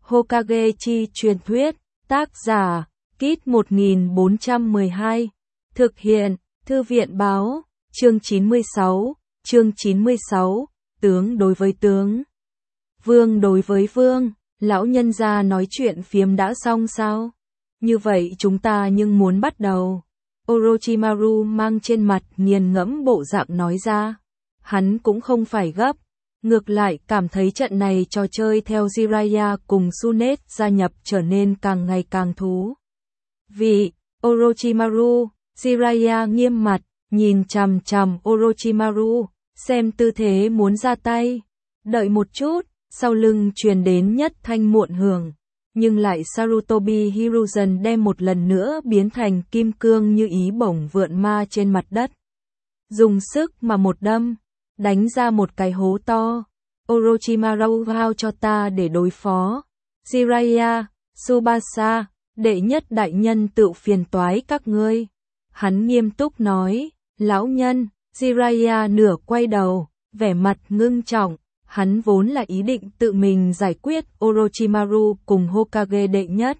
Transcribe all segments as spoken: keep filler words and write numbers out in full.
Hokage chi truyền thuyết, tác giả, Kit một nghìn bốn trăm mười hai, thực hiện, Thư viện báo, chương chín mươi sáu, chương chín mươi sáu, tướng đối với tướng, vương đối với vương, lão nhân gia nói chuyện phiếm đã xong sao? Như vậy chúng ta nhưng muốn bắt đầu. Orochimaru mang trên mặt nghiền ngẫm bộ dạng nói ra. Hắn cũng không phải gấp, ngược lại cảm thấy trận này trò chơi theo Jiraiya cùng Tsunade gia nhập trở nên càng ngày càng thú vị. Orochimaru, Jiraiya nghiêm mặt, nhìn chằm chằm Orochimaru, xem tư thế muốn ra tay. Đợi một chút, sau lưng truyền đến nhất thanh muộn hưởng, nhưng lại Sarutobi Hiruzen đem một lần nữa biến thành kim cương như ý bổng vượn ma trên mặt đất. Dùng sức mà một đâm, đánh ra một cái hố to. Orochimaru vào cho ta để đối phó. Jiraiya, Tsubasa, đệ nhất đại nhân tự phiền toái các ngươi. Hắn nghiêm túc nói, lão nhân. Jiraiya nửa quay đầu, vẻ mặt ngưng trọng. Hắn vốn là ý định tự mình giải quyết Orochimaru cùng Hokage đệ nhất.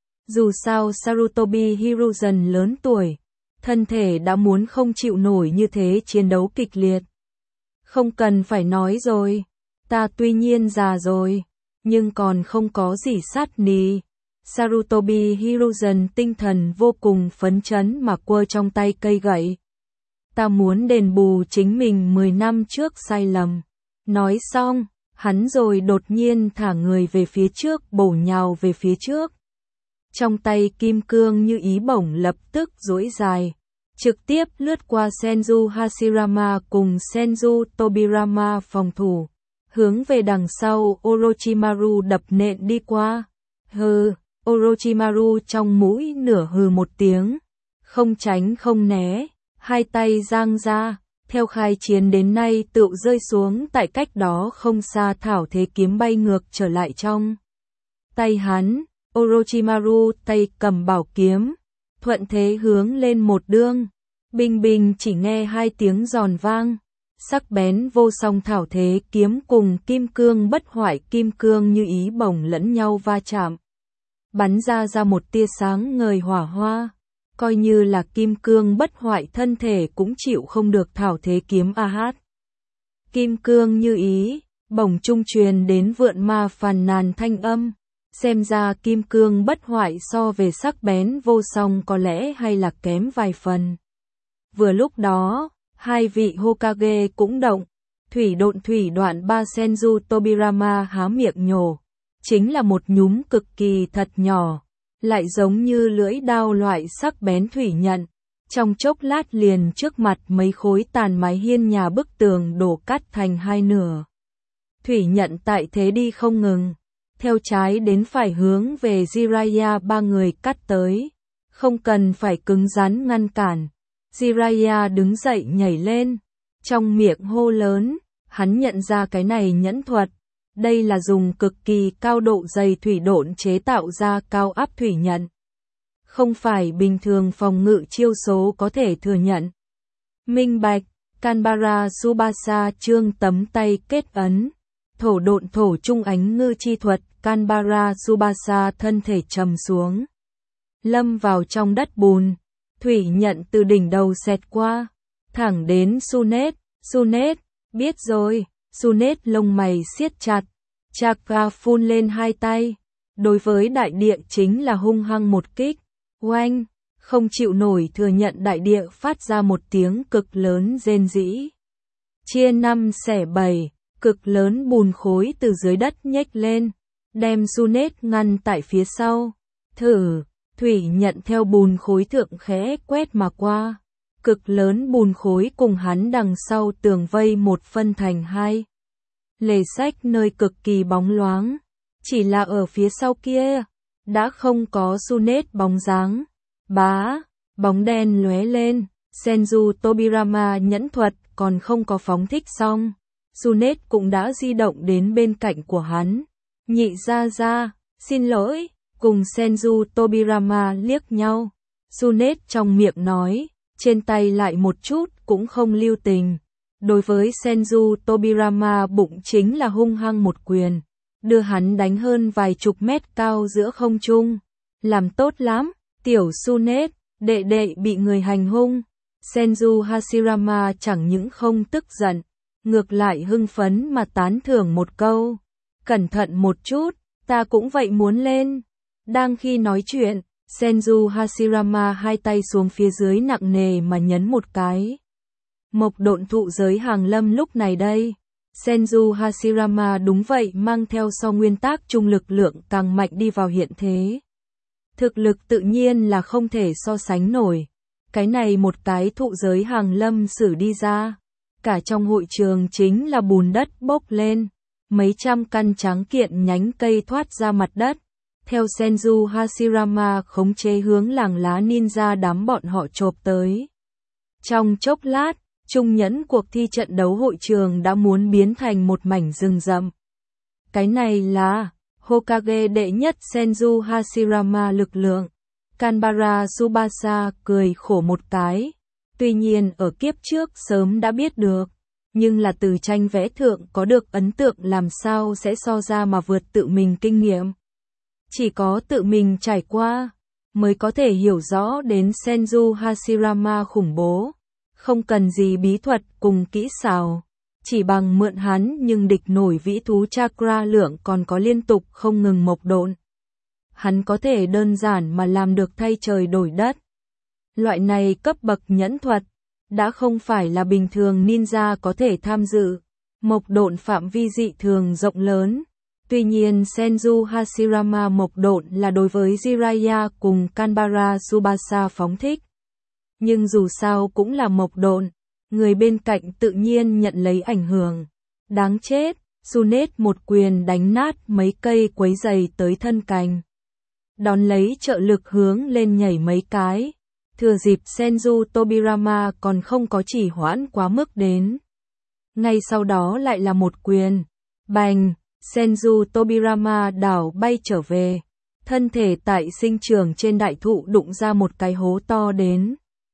Dù sao Sarutobi Hiruzen lớn tuổi, thân thể đã muốn không chịu nổi như thế chiến đấu kịch liệt. Không cần phải nói rồi, ta tuy nhiên già rồi, nhưng còn không có gì sát nì. Sarutobi Hiruzen tinh thần vô cùng phấn chấn mà quơ trong tay cây gậy. Ta muốn đền bù chính mình mười năm trước sai lầm. Nói xong, hắn rồi đột nhiên thả người về phía trước, bổ nhào về phía trước. Trong tay kim cương như ý bổng lập tức duỗi dài, trực tiếp lướt qua Senju Hashirama cùng Senju Tobirama phòng thủ, hướng về đằng sau Orochimaru đập nện đi qua. Hừ, Orochimaru trong mũi nửa hừ một tiếng, không tránh không né, hai tay giang ra. Theo khai chiến đến nay tựu rơi xuống tại cách đó không xa thảo thế kiếm bay ngược trở lại trong tay hắn. Orochimaru tay cầm bảo kiếm, thuận thế hướng lên một đương. Bình bình chỉ nghe hai tiếng giòn vang, sắc bén vô song thảo thế kiếm cùng kim cương bất hoại kim cương như ý bổng lẫn nhau va chạm, bắn ra ra một tia sáng ngời hỏa hoa. Coi như là kim cương bất hoại thân thể cũng chịu không được thảo thế kiếm a hát. Kim cương như ý, bổng trung truyền đến vượn ma phàn nàn thanh âm. Xem ra kim cương bất hoại so về sắc bén vô song có lẽ hay là kém vài phần. Vừa lúc đó, hai vị Hokage cũng động. Thủy độn thủy đoạn ba Senju Tobirama há miệng nhổ. Chính là một nhúm cực kỳ thật nhỏ, lại giống như lưỡi đao loại sắc bén thủy nhận. Trong chốc lát liền trước mặt mấy khối tàn mái hiên nhà bức tường đổ cắt thành hai nửa. Thủy nhận tại thế đi không ngừng, theo trái đến phải hướng về Jiraiya ba người cắt tới. Không cần phải cứng rắn ngăn cản. Jiraiya đứng dậy nhảy lên, trong miệng hô lớn, hắn nhận ra cái này nhẫn thuật. Đây là dùng cực kỳ cao độ dày thủy độn chế tạo ra cao áp thủy nhận. Không phải bình thường phòng ngự chiêu số có thể thừa nhận. Minh bạch, Kanbara Tsubasa trương tấm tay kết ấn. Thổ độn thổ trung ánh ngư chi thuật, Kanbara Tsubasa thân thể trầm xuống. Lâm vào trong đất bùn, thủy nhận từ đỉnh đầu xẹt qua, thẳng đến Tsunade. Tsunade, biết rồi. Tsunade lông mày siết chặt, chakra phun lên hai tay, đối với đại địa chính là hung hăng một kích. Oanh, không chịu nổi thừa nhận đại địa phát ra một tiếng cực lớn rên rỉ. Chia năm xẻ bảy, cực lớn bùn khối từ dưới đất nhếch lên, đem Tsunade ngăn tại phía sau. Thử, thủy nhận theo bùn khối thượng khẽ quét mà qua. Cực lớn bùn khối cùng hắn đằng sau tường vây một phân thành hai. Lề sách nơi cực kỳ bóng loáng, chỉ là ở phía sau kia, đã không có Tsunade bóng dáng. Bá, bóng đen lóe lên, Senju Tobirama nhẫn thuật còn không có phóng thích xong. Tsunade cũng đã di động đến bên cạnh của hắn. Nhị ra ra, xin lỗi, cùng Senju Tobirama liếc nhau. Tsunade trong miệng nói, trên tay lại một chút cũng không lưu tình. Đối với Senju Tobirama bụng chính là hung hăng một quyền. đưa hắn đánh hơn vài chục mét cao giữa không trung. Làm tốt lắm, tiểu Sunet, đệ đệ bị người hành hung. Senju Hashirama chẳng những không tức giận, ngược lại hưng phấn mà tán thưởng một câu. Cẩn thận một chút, ta cũng vậy muốn lên. Đang khi nói chuyện, Senju Hashirama hai tay xuống phía dưới nặng nề mà nhấn một cái. Mộc độn thụ giới hàng lâm lúc này đây. Senju Hashirama đúng vậy mang theo sau nguyên tắc trung lực lượng càng mạnh đi vào hiện thế. Thực lực tự nhiên là không thể so sánh nổi. Cái này một cái thụ giới hàng lâm sử đi ra. Cả trong hội trường chính là bùn đất bốc lên. Mấy trăm căn tráng kiện nhánh cây thoát ra mặt đất. Theo Senju Hashirama khống chế hướng làng lá ninja đám bọn họ chộp tới. Trong chốc lát, trung nhẫn cuộc thi trận đấu hội trường đã muốn biến thành một mảnh rừng rậm. Cái này là Hokage đệ nhất Senju Hashirama lực lượng. Kanbara Tsubasa cười khổ một cái. Tuy nhiên ở kiếp trước sớm đã biết được. Nhưng là từ tranh vẽ thượng có được ấn tượng làm sao sẽ so ra mà vượt tự mình kinh nghiệm. Chỉ có tự mình trải qua, mới có thể hiểu rõ đến Senju Hashirama khủng bố. Không cần gì bí thuật cùng kỹ xảo. Chỉ bằng mượn hắn nhưng địch nổi vĩ thú chakra lượng còn có liên tục không ngừng mộc độn. Hắn có thể đơn giản mà làm được thay trời đổi đất. Loại này cấp bậc nhẫn thuật, đã không phải là bình thường ninja có thể tham dự. Mộc độn phạm vi dị thường rộng lớn. Tuy nhiên Senju Hashirama mộc độn là đối với Jiraiya cùng Kanbara Tsubasa phóng thích. Nhưng dù sao cũng là mộc độn, người bên cạnh tự nhiên nhận lấy ảnh hưởng. Đáng chết, Sunet một quyền đánh nát mấy cây quấy dày tới thân cành. Đón lấy trợ lực hướng lên nhảy mấy cái. Thừa dịp Senju Tobirama còn không có chỉ hoãn quá mức đến. Ngay sau đó lại là một quyền. Bành, Senju Tobirama đảo bay trở về. Thân thể tại sinh trường trên đại thụ đụng ra một cái hố to đến.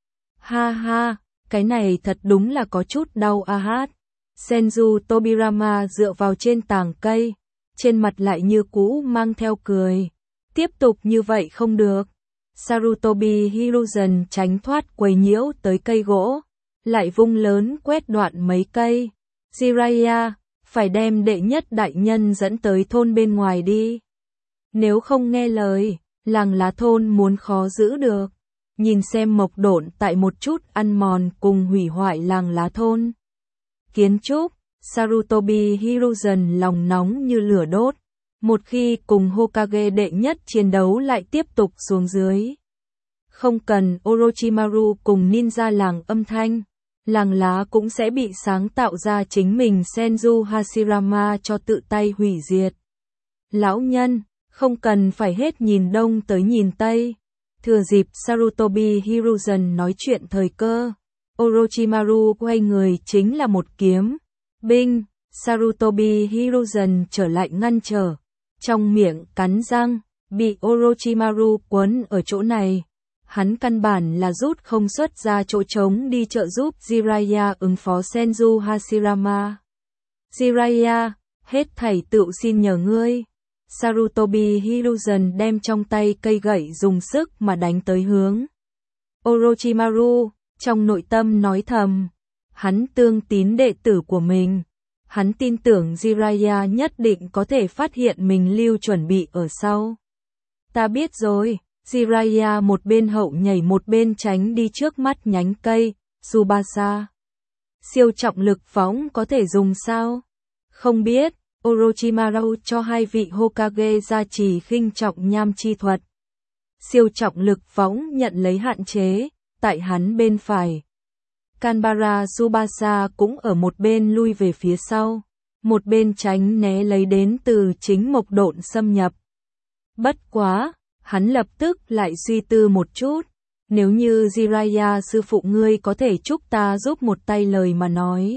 Ha ha, cái này thật đúng là có chút đau a hát. Senju Tobirama dựa vào trên tàng cây. Trên mặt lại như cũ mang theo cười. Tiếp tục như vậy không được. Sarutobi Hiruzen tránh thoát quấy nhiễu tới cây gỗ. Lại vung lớn quét đoạn mấy cây. Jiraiya, phải đem đệ nhất đại nhân dẫn tới thôn bên ngoài đi. Nếu không nghe lời, làng lá thôn muốn khó giữ được. Nhìn xem mộc độn tại một chút ăn mòn cùng hủy hoại làng lá thôn. Kiến trúc, Sarutobi Hiruzen lòng nóng như lửa đốt. Một khi cùng Hokage đệ nhất chiến đấu lại tiếp tục xuống dưới. Không cần Orochimaru cùng ninja làng âm thanh. Làng lá cũng sẽ bị sáng tạo ra chính mình Senju Hashirama cho tự tay hủy diệt. Lão nhân, không cần phải hết nhìn đông tới nhìn tây. Thừa dịp Sarutobi Hiruzen nói chuyện thời cơ, Orochimaru quay người chính là một kiếm. Binh, Sarutobi Hiruzen trở lại ngăn trở. Trong miệng cắn răng, bị Orochimaru quấn ở chỗ này. Hắn căn bản là rút không xuất ra chỗ trống đi trợ giúp Jiraiya ứng phó Senju Hashirama. Jiraiya, hết thảy tự xin nhờ ngươi. Sarutobi Hiruzen đem trong tay cây gậy dùng sức mà đánh tới hướng Orochimaru, trong nội tâm nói thầm. Hắn tương tín đệ tử của mình. Hắn tin tưởng Jiraiya nhất định có thể phát hiện mình lưu chuẩn bị ở sau. Ta biết rồi. Jiraiya một bên hậu nhảy một bên tránh đi trước mắt nhánh cây. Tsubasa, siêu trọng lực phóng có thể dùng sao? Không biết. Orochimaru cho hai vị Hokage gia trì khinh trọng nham chi thuật. Siêu trọng lực phóng nhận lấy hạn chế, tại hắn bên phải. Kanbara Tsubasa cũng ở một bên lui về phía sau, một bên tránh né lấy đến từ chính mộc độn xâm nhập. Bất quá, hắn lập tức lại suy tư một chút, nếu như Jiraiya sư phụ ngươi có thể chúc ta giúp một tay lời mà nói,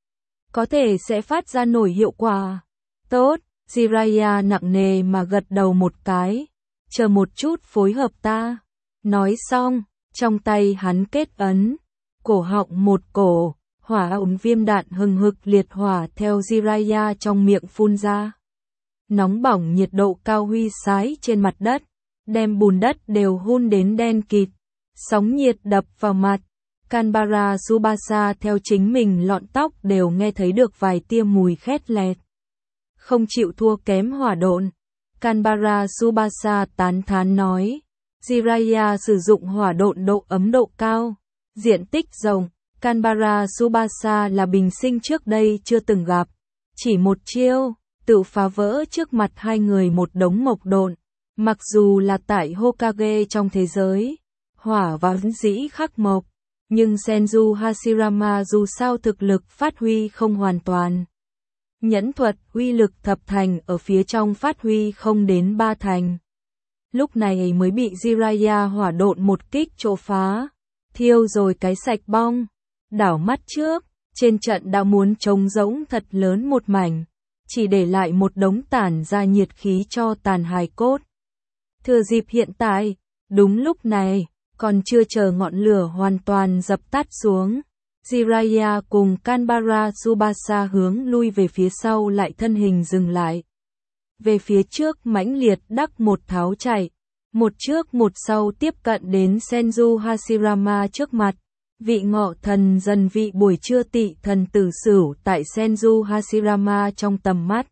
có thể sẽ phát ra nổi hiệu quả. Tốt, Jiraiya nặng nề mà gật đầu một cái, chờ một chút phối hợp ta. Nói xong, trong tay hắn kết ấn, cổ họng một cổ, hỏa ống viêm đạn hừng hực liệt hỏa theo Jiraiya trong miệng phun ra. nóng bỏng nhiệt độ cao huy sái trên mặt đất, đem bùn đất đều hun đến đen kịt, sóng nhiệt đập vào mặt. Canberra Tsubasa theo chính mình lọn tóc đều nghe thấy được vài tia mùi khét lẹt. Không chịu thua kém hỏa độn. Canberra Tsubasa tán thán nói. Jiraiya sử dụng hỏa độn độ ấm độ cao, diện tích rộng. Canberra Tsubasa là bình sinh trước đây chưa từng gặp. Chỉ một chiêu, tự phá vỡ trước mặt hai người một đống mộc độn. Mặc dù là tại Hokage trong thế giới, hỏa và vốn dĩ khắc mộc, nhưng Senju Hashirama dù sao thực lực phát huy không hoàn toàn. Nhẫn thuật uy lực thập thành ở phía trong phát huy không đến ba thành. Lúc này mới bị Jiraiya hỏa độn một kích chỗ phá, thiêu rồi cái sạch bong. Đảo mắt trước, trên trận đã muốn trống rỗng thật lớn một mảnh, chỉ để lại một đống tản ra nhiệt khí cho tàn hài cốt. Thừa dịp hiện tại, đúng lúc này, còn chưa chờ ngọn lửa hoàn toàn dập tắt xuống, Jiraiya cùng Canberra Tsubasa hướng lui về phía sau lại thân hình dừng lại. Về phía trước mãnh liệt đắc một tháo chạy, một trước một sau tiếp cận đến Senju Hashirama trước mặt. Vị ngọ thần dần vị buổi trưa tị thần tử sửu tại Senju Hashirama trong tầm mắt.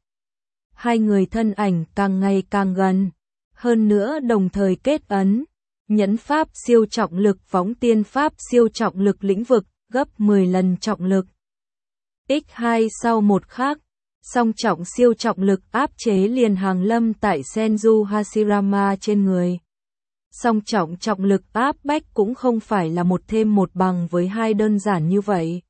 Hai người thân ảnh càng ngày càng gần, hơn nữa đồng thời kết ấn. Nhẫn pháp siêu trọng lực phóng tiên pháp siêu trọng lực lĩnh vực, gấp mười lần trọng lực. nhân hai sau một khắc, song trọng siêu trọng lực áp chế liền hàng lâm tại Senju Hashirama trên người. Song trọng trọng lực áp bách cũng không phải là một thêm một bằng với hai đơn giản như vậy.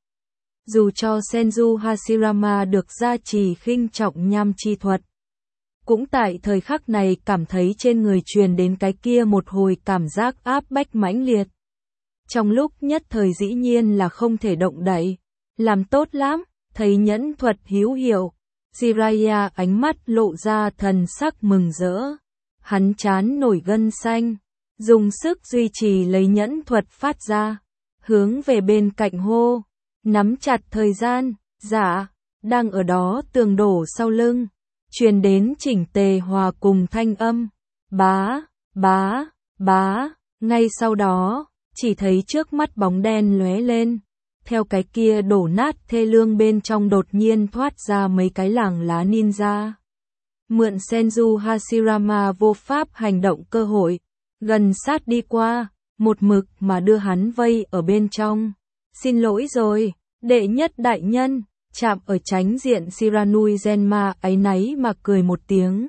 Dù cho Senju Hashirama được gia trì khinh trọng nham chi thuật, cũng tại thời khắc này cảm thấy trên người truyền đến cái kia một hồi cảm giác áp bách mãnh liệt. Trong lúc nhất thời dĩ nhiên là không thể động đậy. Làm tốt lắm, thấy nhẫn thuật hữu hiệu. Jiraiya ánh mắt lộ ra thần sắc mừng rỡ. Hắn trán nổi gân xanh, dùng sức duy trì lấy nhẫn thuật phát ra, hướng về bên cạnh hô, nắm chặt thời gian. Dạ, đang ở đó tường đổ sau lưng, truyền đến chỉnh tề hòa cùng thanh âm, bá, bá, bá. Ngay sau đó, chỉ thấy trước mắt bóng đen lóe lên, theo cái kia đổ nát thê lương bên trong đột nhiên thoát ra mấy cái làng lá ninja. Mượn Senju Hashirama vô pháp hành động cơ hội, gần sát đi qua, một mực mà đưa hắn vây ở bên trong. Xin lỗi rồi, đệ nhất đại nhân. Chạm ở tránh diện Shiranui Genma áy náy mà cười một tiếng.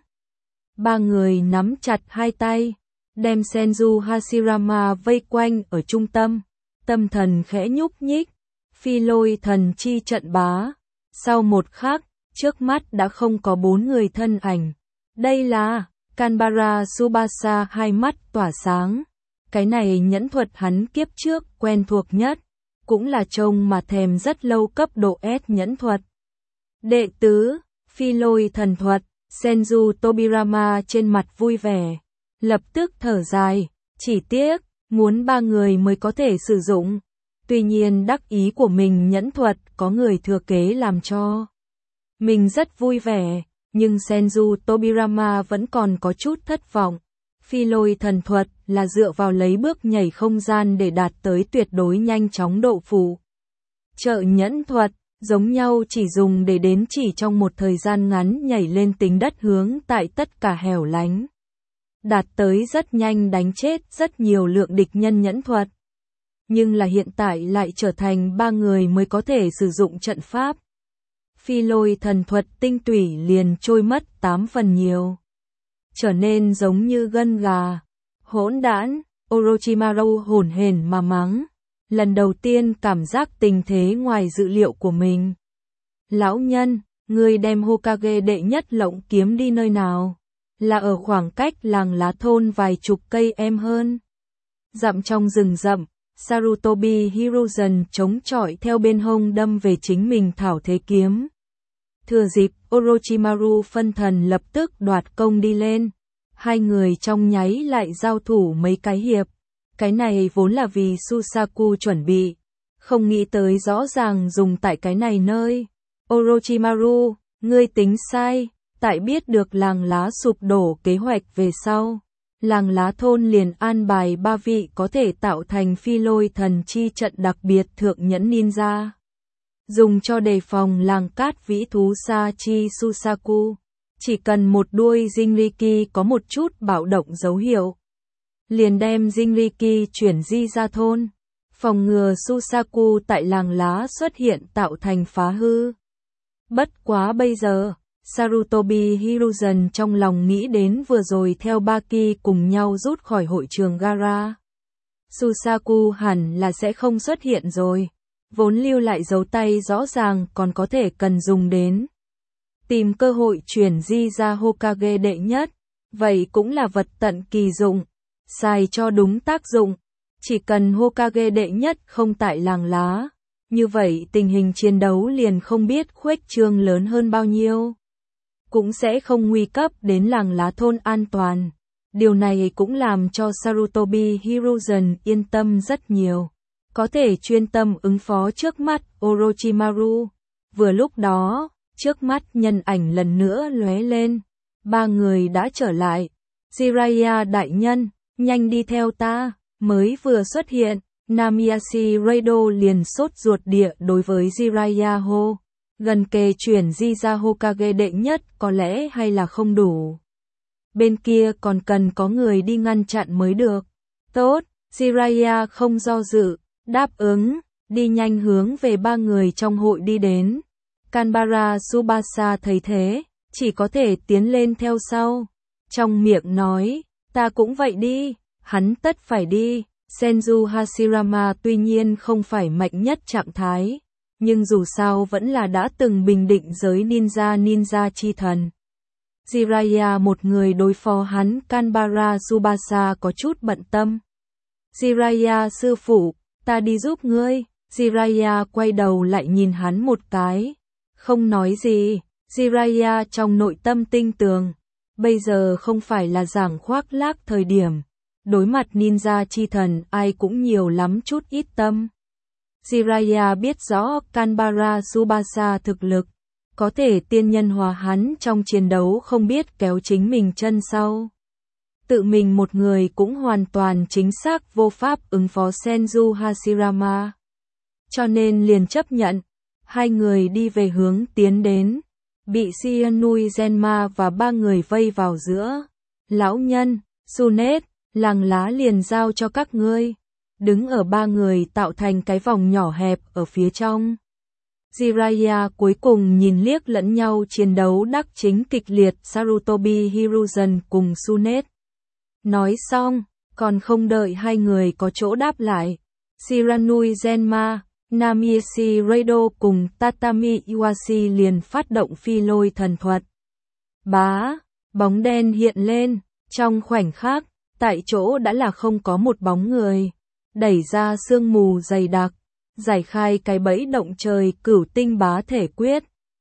Ba người nắm chặt hai tay, đem Senju Hashirama vây quanh ở trung tâm. Tâm thần khẽ nhúc nhích, phi lôi thần chi trận bá. Sau một khắc, trước mắt đã không có bốn người thân ảnh. Đây là Canberra Tsubasa, hai mắt tỏa sáng. Cái này nhẫn thuật hắn kiếp trước quen thuộc nhất. Cũng là trông mà thèm rất lâu cấp độ S nhẫn thuật. Đệ tứ, phi lôi thần thuật, Senju Tobirama trên mặt vui vẻ, lập tức thở dài, chỉ tiếc, muốn ba người mới có thể sử dụng. Tuy nhiên đắc ý của mình nhẫn thuật có người thừa kế làm cho mình rất vui vẻ, nhưng Senju Tobirama vẫn còn có chút thất vọng. Phi lôi thần thuật là dựa vào lấy bước nhảy không gian để đạt tới tuyệt đối nhanh chóng độ phủ. Trợ nhẫn thuật, giống nhau chỉ dùng để đến chỉ trong một thời gian ngắn nhảy lên tính đất hướng tại tất cả hẻo lánh. Đạt tới rất nhanh đánh chết rất nhiều lượng địch nhân nhẫn thuật. Nhưng là hiện tại lại trở thành ba người mới có thể sử dụng trận pháp. Phi lôi thần thuật tinh tủy liền trôi mất tám phần nhiều. Trở nên giống như gân gà. Hỗn đản, Orochimaru hổn hển mà mắng. Lần đầu tiên cảm giác tình thế ngoài dự liệu của mình. Lão nhân, ngươi đem Hokage đệ nhất lộng kiếm đi nơi nào? Là ở khoảng cách làng lá thôn vài chục cây em hơn. Dặm trong rừng rậm, Sarutobi Hiruzen chống chọi theo bên hông đâm về chính mình thảo thế kiếm. Thừa dịp, Orochimaru phân thần lập tức đoạt công đi lên. Hai người trong nháy lại giao thủ mấy cái hiệp. Cái này vốn là vì Susaku chuẩn bị. Không nghĩ tới rõ ràng dùng tại cái này nơi. Orochimaru, ngươi tính sai. Tại biết được làng lá sụp đổ kế hoạch về sau, làng lá thôn liền an bài ba vị có thể tạo thành phi lôi thần chi trận đặc biệt thượng nhẫn ninja, dùng cho đề phòng làng cát vĩ thú Sachi Susaku. Chỉ cần một đuôi Jinriki có một chút bạo động dấu hiệu, liền đem Jinriki chuyển di ra thôn, phòng ngừa Susaku tại làng lá xuất hiện tạo thành phá hư. Bất quá bây giờ, Sarutobi Hiruzen trong lòng nghĩ đến vừa rồi theo Baki cùng nhau rút khỏi hội trường Gara. Susaku hẳn là sẽ không xuất hiện rồi, vốn lưu lại dấu tay rõ ràng còn có thể cần dùng đến. Tìm cơ hội chuyển di ra Hokage đệ nhất, vậy cũng là vật tận kỳ dụng, xài cho đúng tác dụng. Chỉ cần Hokage đệ nhất không tại làng lá, như vậy tình hình chiến đấu liền không biết khuếch trương lớn hơn bao nhiêu. Cũng sẽ không nguy cấp đến làng lá thôn an toàn. Điều này cũng làm cho Sarutobi Hiruzen yên tâm rất nhiều. Có thể chuyên tâm ứng phó trước mắt Orochimaru. Vừa lúc đó, trước mắt nhân ảnh lần nữa lóe lên. Ba người đã trở lại. Jiraiya đại nhân, nhanh đi theo ta. Mới vừa xuất hiện, Namiyashi Raido liền sốt ruột địa đối với Jiraiya hô. Gần kề chuyển di ra Hokage đệ nhất có lẽ hay là không đủ. Bên kia còn cần có người đi ngăn chặn mới được. Tốt, Jiraiya không do dự, đáp ứng, đi nhanh hướng về ba người trong hội đi đến. Kanbara Tsubasa thấy thế, chỉ có thể tiến lên theo sau. Trong miệng nói, ta cũng vậy đi, hắn tất phải đi. Senju Hashirama tuy nhiên không phải mạnh nhất trạng thái, nhưng dù sao vẫn là đã từng bình định giới ninja ninja chi thần. Jiraiya một người đối phó hắn, Kanbara Tsubasa có chút bận tâm. Jiraiya sư phụ, ta đi giúp ngươi. Jiraiya quay đầu lại nhìn hắn một cái, không nói gì. Jiraiya trong nội tâm tinh tường, bây giờ không phải là giảng khoác lác thời điểm. Đối mặt ninja chi thần ai cũng nhiều lắm chút ít tâm. Jiraiya biết rõ Kanbara Tsubasa thực lực, có thể tiên nhân hòa hắn trong chiến đấu không biết kéo chính mình chân sau. Tự mình một người cũng hoàn toàn chính xác vô pháp ứng phó Senju Hashirama. Cho nên liền chấp nhận, hai người đi về hướng tiến đến, bị Shiranui Zenma và ba người vây vào giữa. Lão nhân, Sunet, làng lá liền giao cho các ngươi. Đứng ở ba người tạo thành cái vòng nhỏ hẹp ở phía trong. Jiraiya cuối cùng nhìn liếc lẫn nhau chiến đấu đắc chính kịch liệt Sarutobi Hiruzen cùng Sunet. Nói xong, còn không đợi hai người có chỗ đáp lại. Shiranui Zenma, Namiyashi Raido cùng Tatami Iwashi liền phát động phi lôi thần thuật. Bá, bóng đen hiện lên, trong khoảnh khắc, tại chỗ đã là không có một bóng người. Đẩy ra sương mù dày đặc, giải khai cái bẫy động trời cửu tinh bá thể quyết.